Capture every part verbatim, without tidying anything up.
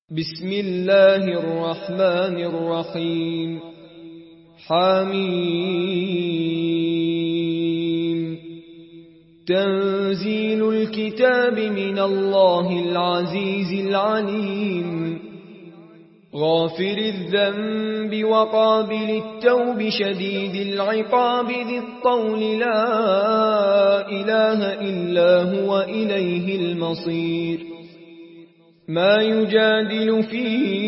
بسم الله الرحمن الرحيم. حميم. تنزيل الكتاب من الله العزيز العليم. غافر الذنب وقابل التوب شديد العقاب ذي الطول لا إله إلا هو إليه المصير. ما يجادل في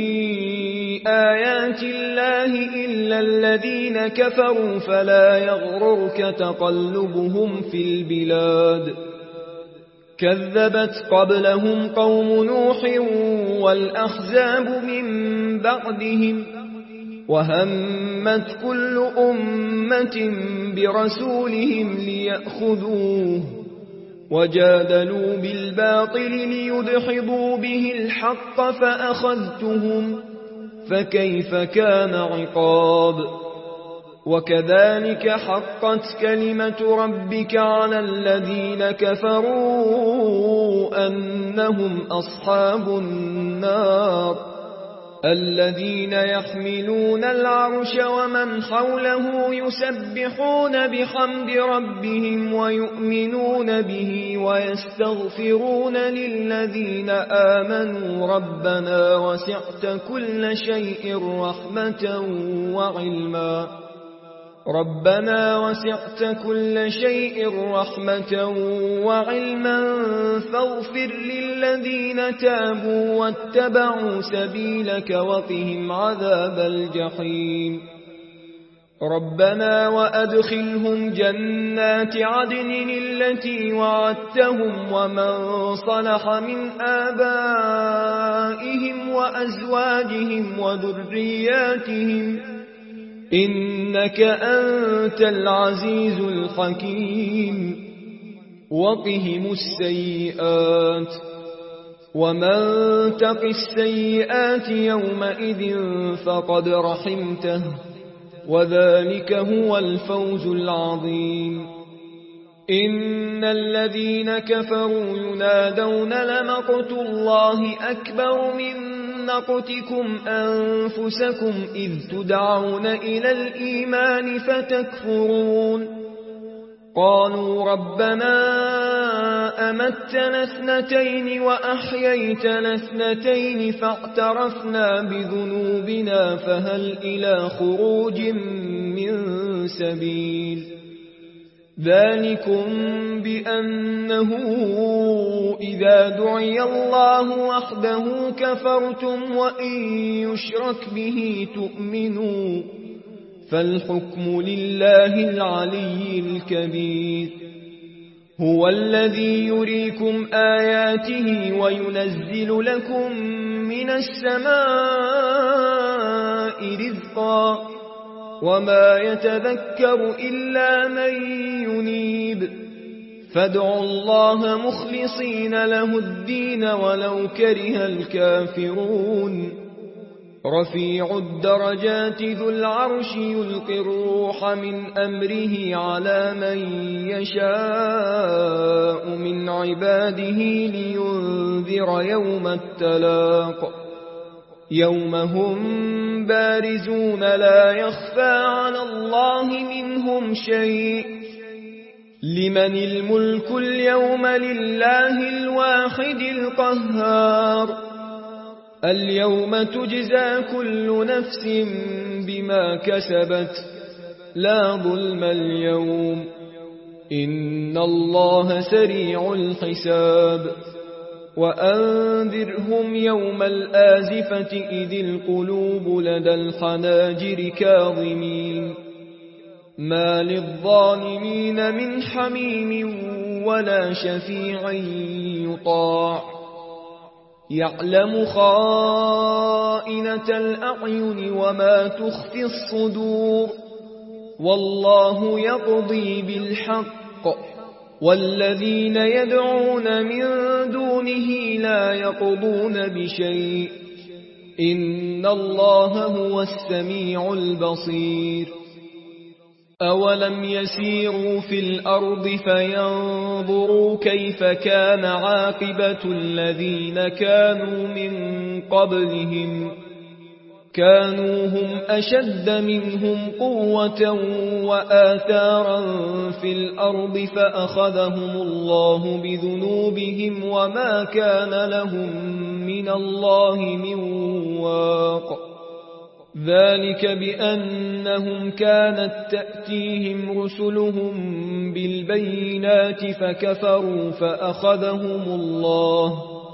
آيات الله إلا الذين كفروا فلا يغررك تقلبهم في البلاد. كذبت قبلهم قوم نوح والأحزاب من بعدهم وهمت كل أمة برسولهم ليأخذوه وجادلوا بالباطل ليدحضوا به الحق فأخذتهم فكيف كان عقاب. وكذلك حقت كلمة ربك على الذين كفروا أنهم أصحاب النار. الذين يحملون العرش ومن حوله يسبحون بحمد ربهم ويؤمنون به ويستغفرون للذين آمنوا ربنا وسعت كل شيء رحمة وعلما ربنا وسعت كل شيء رحمة وعلما فاغفر للذين تابوا واتبعوا سبيلك وقهم عذاب الجحيم. ربنا وأدخلهم جنات عدن التي وعدتهم ومن صلح من آبائهم وأزواجهم وذرياتهم إنك أنت العزيز الحكيم. وقهم السيئات ومن تق السيئات يومئذ فقد رحمته وذلك هو الفوز العظيم. إن الذين كفروا ينادون لمقت الله أكبر من مقتكم أنفسكم إذ تدعون إلى الإيمان فتكفرون. قالوا ربنا أمتنا اثنتين وأحييتنا اثنتين فاعترفنا بذنوبنا فهل إلى خروج من سبيل. ذلكم بأنه إذا دعي الله وحده كفرتم وإن يشرك به تؤمنوا فالحكم لله العلي الكبير. هو الذي يريكم آياته وينزل لكم من السماء رزقا وما يتذكر إلا من ينيب. فادعوا الله مخلصين له الدين ولو كره الكافرون. رفيع الدرجات ذو العرش يلقي الروح من أمره على من يشاء من عباده لينذر يوم التلاق. يوم هم بارزون لا يخفى على الله منهم شيء. لمن الملك اليوم لله الواحد القهار. اليوم تجزى كل نفس بما كسبت لا ظلم اليوم إن الله سريع الحساب. وأنذرهم يوم الآزفة إذ القلوب لدى الحناجر كاظمين ما للظالمين من حميم ولا شفيع يطاع. يعلم خائنة الأعين وما تخفي الصدور والله يقضي بالحق والذين يدعون من دونه لا يقضون بشيء إن الله هو السميع البصير. أولم يسيروا في الأرض فينظروا كيف كان عاقبة الذين كانوا من قبلهم كانوا هم أشد منهم قوة وآثارا في الأرض فأخذهم الله بذنوبهم وما كان لهم من الله من واق ذلك بأنهم كانت تأتيهم رسلهم بالبينات فكفروا فأخذهم الله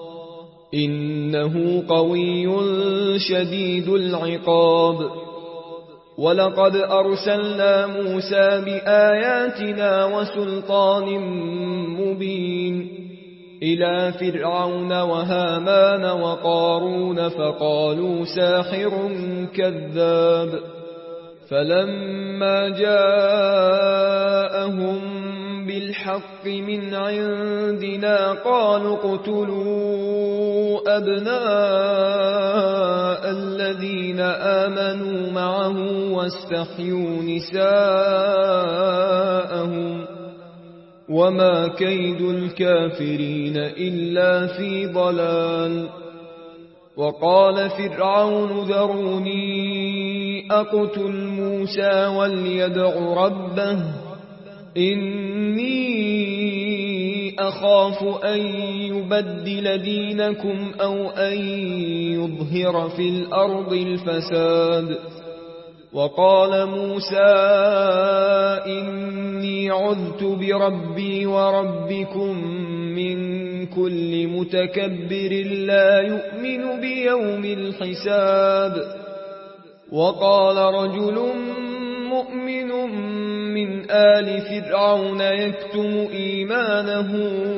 إنه قوي شديد العقاب ولقد أرسلنا موسى بآياتنا وسلطان مبين إلى فرعون وهامان وقارون فقالوا ساحر كذاب فلما جاءهم بالحق من عندنا قالوا اقتلوا أبناء الذين آمنوا معه واستحيوا نساءهم وما كيد الكافرين إلا في ضلال وقال فرعون ذروني أقتل موسى وليدع ربه إني أخاف أن يبدل دينكم أو أن يظهر في الأرض الفساد وقال موسى إني عذت بربي وربكم من كل متكبر لا يؤمن بيوم الحساب وقال رجل مؤمن من آل فرعون يكتم إيمانه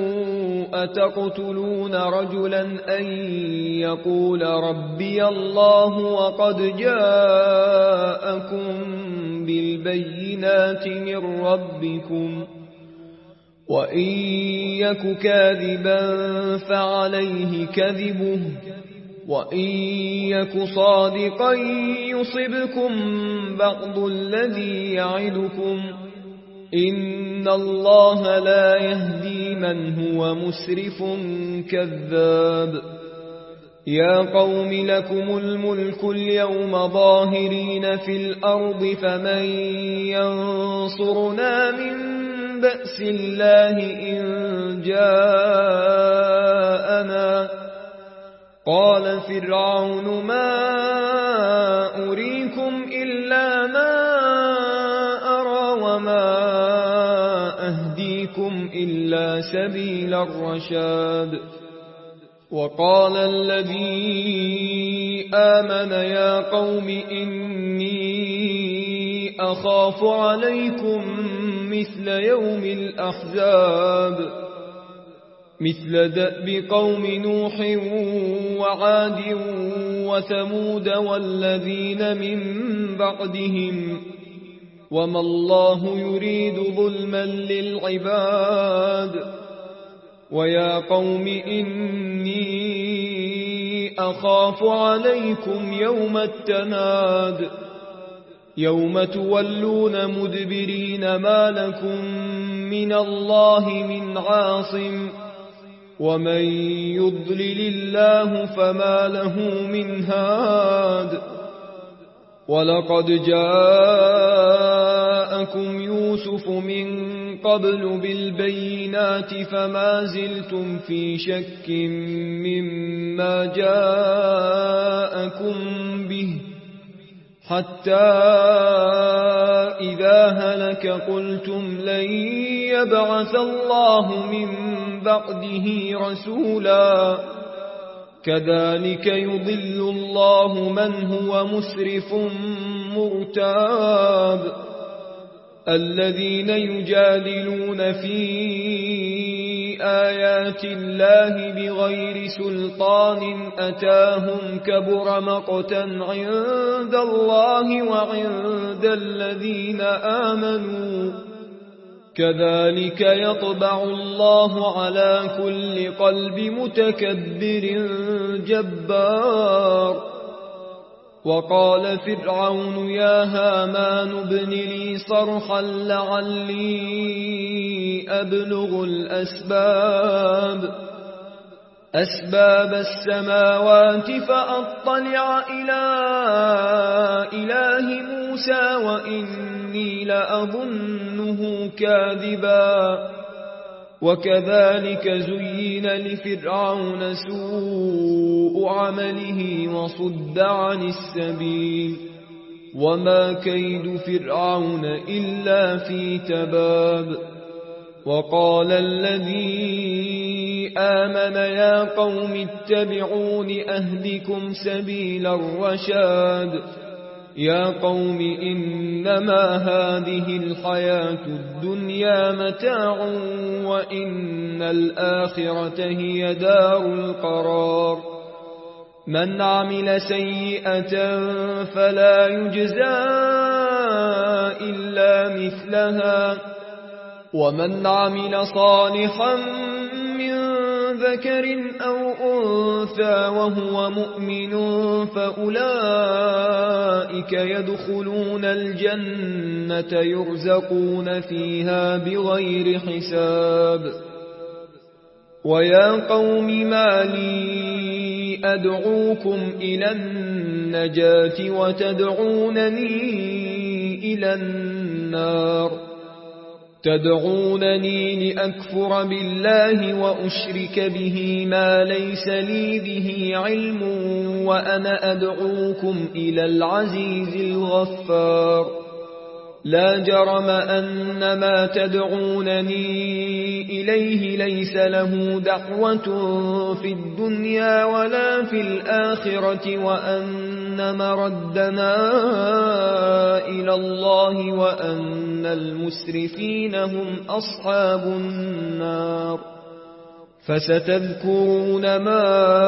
أتقتلون رجلا أن يقول ربي الله وقد جاءكم بالبينات من ربكم وإن يك كاذبا فعليه كذبه وإن يك صادقا يصبكم بعض الذي يعدكم إن الله لا يهدي من هو مسرف كذاب يا قوم لكم الملك اليوم ظاهرين في الأرض فمن ينصرنا من بأس الله إن جاءنا قال فرعون ما أريكم إلا ما أرى وما أهديكم إلا سبيل الرشاد وقال الذي آمن يا قوم إني أخاف عليكم مثل يوم الأحزاب مثل دأب قوم نوح وعاد وثمود والذين من بعدهم وما الله يريد ظلما للعباد ويا قوم إني أخاف عليكم يوم التناد يوم تولون مدبرين ما لكم من الله من عاصم ومن يضلل الله فما له من هاد ولقد جاءكم يوسف من قبل بالبينات فما زلتم في شك مما جاءكم به حتى إذا هلك قلتم لن يبعث الله من بعده رسولا كذلك يضل الله من هو مسرف مرتاب الذين يجادلون في آيات الله بغير سلطان أتاهم كبر مقتا عند الله وعند الذين آمنوا كذلك يطبع الله على كل قلب متكبر جبار وقال فرعون يا هامان ابن لي صرحا لعلي أبلغ الأسباب أسباب السماوات فأطلع إلى إله موسى وإني لأظنه كاذبا وكذلك زين لفرعون سوء عمله وصد عن السبيل وما كيد فرعون إلا في تباب وقال الذي آمن يا قوم اتبعون أهدكم سبيل الرشاد يا قوم إنما هذه الحياة الدنيا متاع وإن الآخرة هي دار القرار من عمل سيئة فلا يجزى إلا مثلها ومن عمل صالحا من ذكر أو أنثى وهو مؤمن فأولئك يدخلون الجنة يرزقون فيها بغير حساب ويا قوم ما لي أدعوكم إلى النجاة وتدعونني إلى النار تدعونني لأكفر بالله وأشرك به ما ليس لي به علم وأنا أدعوكم إلى العزيز الغفار لا جرم أن ما تدعونني إليه ليس له دعوة في الدنيا ولا في الآخرة وأن مردنا إلى الله وأن المسرفين هم أصحاب النار فستذكرون ما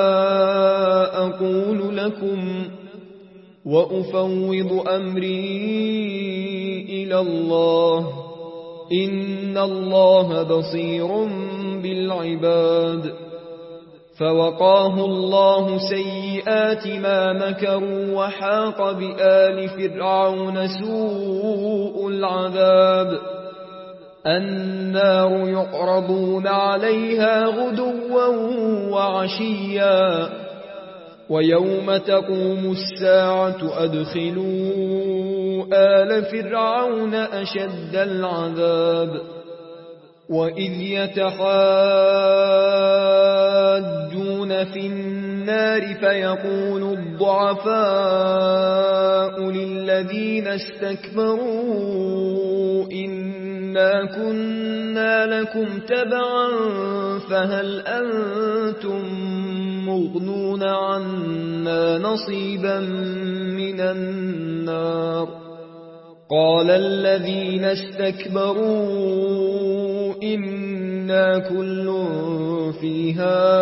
أقول لكم وأفوض أمري إلى الله إن الله بصير بالعباد فوقاه الله سيئات ما مكروا وحاق بآل فرعون سوء العذاب النار يعرضون عليها غدوا وعشيا ويوم تقوم الساعة أدخلوا آل فرعون أشد العذاب وإذ يتحاجون في النار فيقول الضعفاء للذين استكبروا إنا كنا لكم تبعا فهل أنتم مغنون عنا نصيبا من النار قال الذين استكبروا إنا كل فيها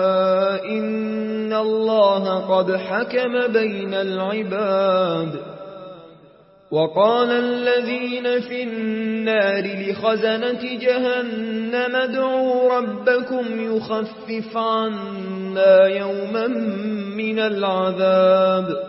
إن الله قد حكم بين العباد وقال الذين في النار لخزنة جهنم ادعوا ربكم يخفف عنا يوما من العذاب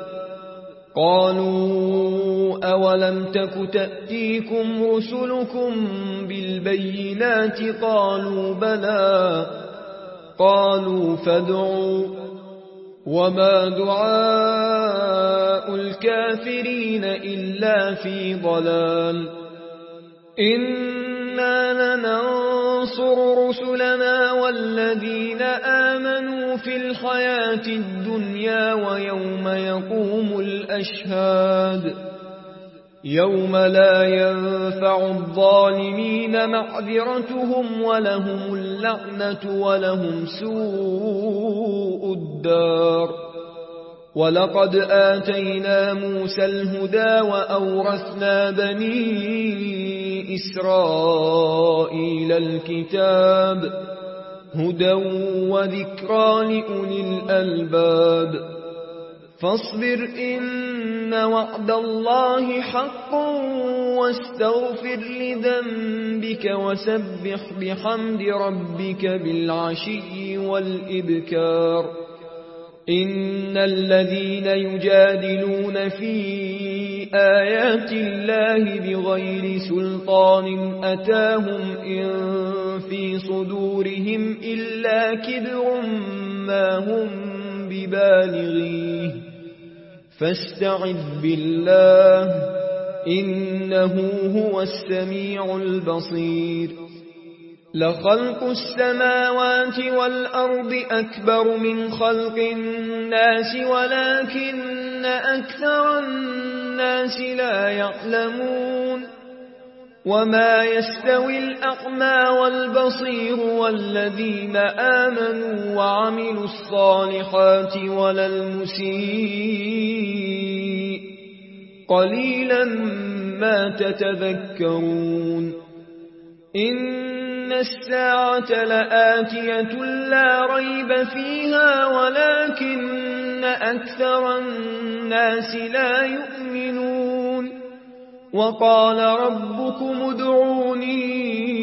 قالوا أولم تك تأتيكم رسلكم بالبينات قالوا بلى قالوا فادعوا وما دعاء الكافرين إلا في ضلال إنا لننصر رسلنا والذين آمنوا في الحياة الدنيا ويوم يقوم الأشهاد يوم لا ينفع الظالمين معذرتهم ولهم اللعنة ولهم سوء الدار ولقد آتينا موسى الهدى وأورثنا بني إسرائيل الكتاب هدى وذكرى لأولي الألباب فاصبر إن وعد الله حق واستغفر لذنبك وسبح بحمد ربك بالعشي والإبكار إن الذين يجادلون في آيات الله بغير سلطان أتاهم إن في صدورهم إلا كبر ما هم ببالغيه فاستعذ بالله إنه هو السميع البصير لخلق السماوات والأرض أكبر من خلق الناس ولكن أكثر الناس لا يعلمون وما يستوي الأعمى والبصير والذين آمنوا وعملوا الصالحات ولا المسيء قليلا ما تتذكرون إن الساعة لآتية لا ريب فيها ولكن أكثر الناس لا يؤمنون وقال ربكم ادعوني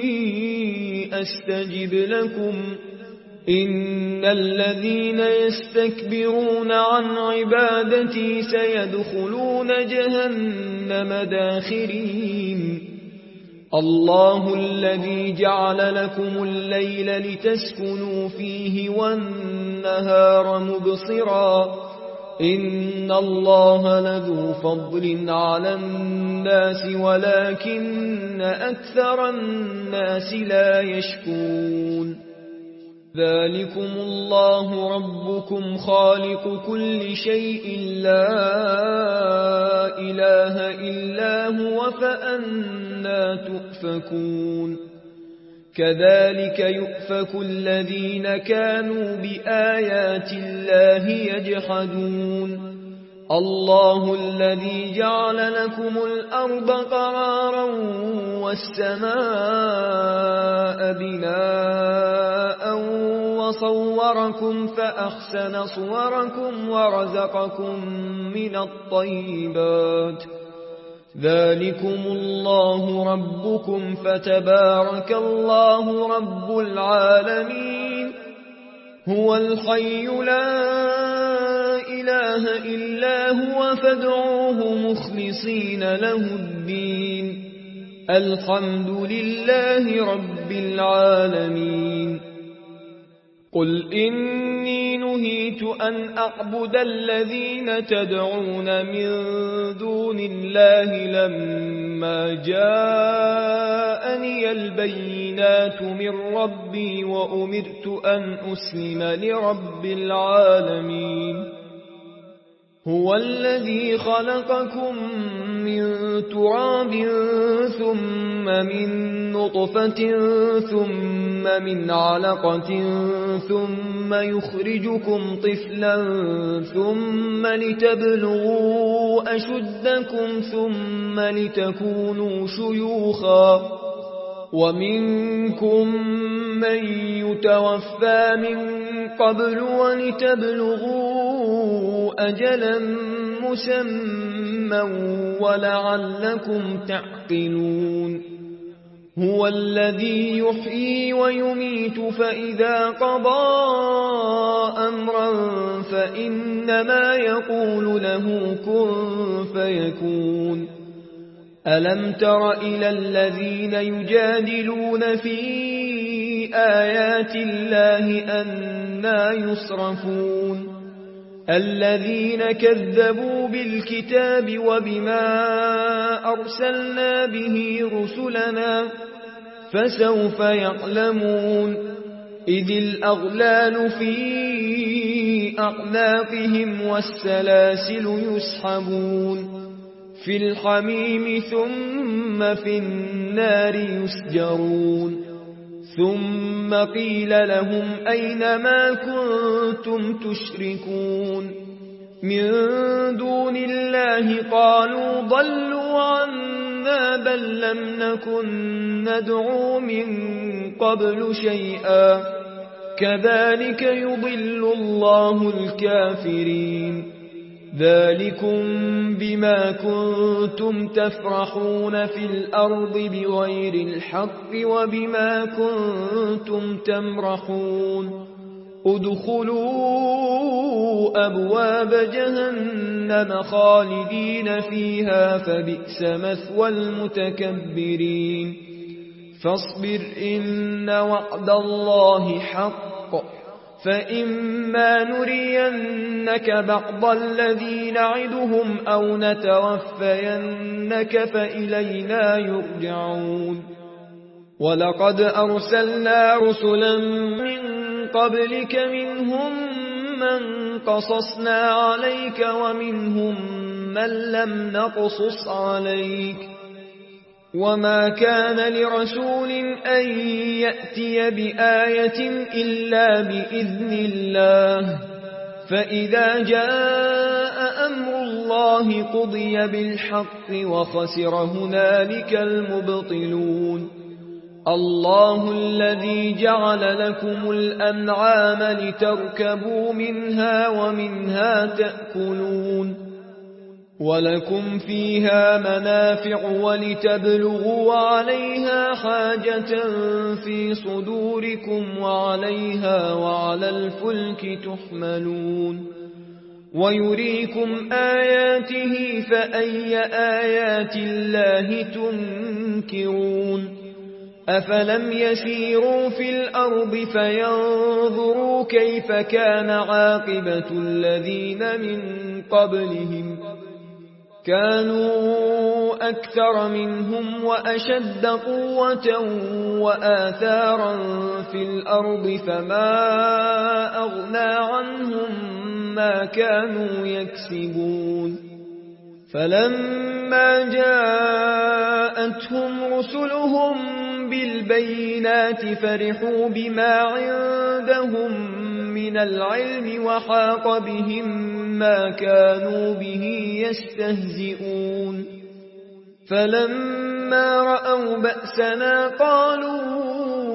أستجب لكم إن الذين يستكبرون عن عبادتي سيدخلون جهنم داخرين الله الذي جعل لكم الليل لتسكنوا فيه والنهار مبصرا إن الله لذو فضل على الناس ولكن أكثر الناس لا يشكرون ذلكم الله ربكم خالق كل شيء لا إله إلا هو فأنى تؤفكون كذلك يؤفك الذين كانوا بآيات الله يجحدون الله الذي جعل لكم الأرض قرارا والسماء بناء وصوركم فأحسن صوركم ورزقكم من الطيبات ذلكم الله ربكم فتبارك الله رب العالمين هو الحي لا إله إلا هو فادعوه مخلصين له الدين الحمد لله رب العالمين قل إني نهيت أن أعبد الذين تدعون من دون الله لما جاءني البينات من ربي وأمرت أن أسلم لرب العالمين هو الذي خلقكم من تراب ثم من نطفة ثم من علقة ثم يخرجكم طفلا ثم لتبلغوا أشدكم ثم لتكونوا شيوخا ومنكم من يتوفى من قبل ولتبلغوا أجلا مسمى ولعلكم تعقلون هو الذي يحيي ويميت فإذا قضى أمرا فإنما يقول له كن فيكون ألم تر إلى الذين يجادلون في آيات الله أنى يصرفون الذين كذبوا بالكتاب وبما أرسلنا به رسلنا فسوف يعلمون إذ الأغلال في أعناقهم والسلاسل يسحبون في الحميم ثم في النار يسجرون ثم قيل لهم أين ما كنتم تشركون من دون الله قالوا ضلوا عنا بل لم نكن ندعو من قبل شيئا كذلك يضل الله الكافرين ذلكم بما كنتم تفرحون في الأرض بغير الحق وبما كنتم تمرحون ادخلوا أبواب جهنم خالدين فيها فبئس مثوى المتكبرين فاصبر إن وعد الله حق فإما نرينك بعض الذي نعدهم أو نتوفينك فإلينا يرجعون ولقد أرسلنا رسلا من قبلك منهم من قصصنا عليك ومنهم من لم نقصص عليك وما كان لرسول أن يأتي بآية إلا بإذن الله فإذا جاء أمر الله قضي بالحق وخسر هنالك المبطلون الله الذي جعل لكم الأنعام لتركبوا منها ومنها تأكلون ولكم فيها منافع ولتبلغوا عليها حاجة في صدوركم وعليها وعلى الفلك تحملون ويريكم آياته فأي آيات الله تنكرون أفلم يسيروا في الأرض فينظروا كيف كان عاقبة الذين من قبلهم كانوا أكثر منهم وأشد قوة وآثارا في الأرض فما أغنى عنهم ما كانوا يكسبون فلما جاءتهم رسلهم بالبينات فرحوا بما عندهم من العلم وحاق بهم ما كانوا به يستهزئون فلما رأوا بأسنا قالوا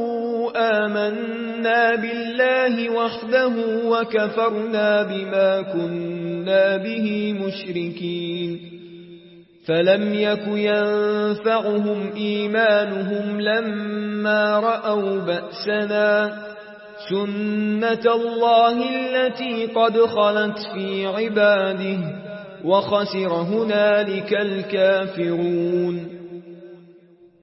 آمنا بالله وحده وكفرنا بما كنا به مشركين فلم يك ينفعهم إيمانهم لما رأوا بأسنا سنة الله التي قد خلت في عباده وخسر هنالك الكافرون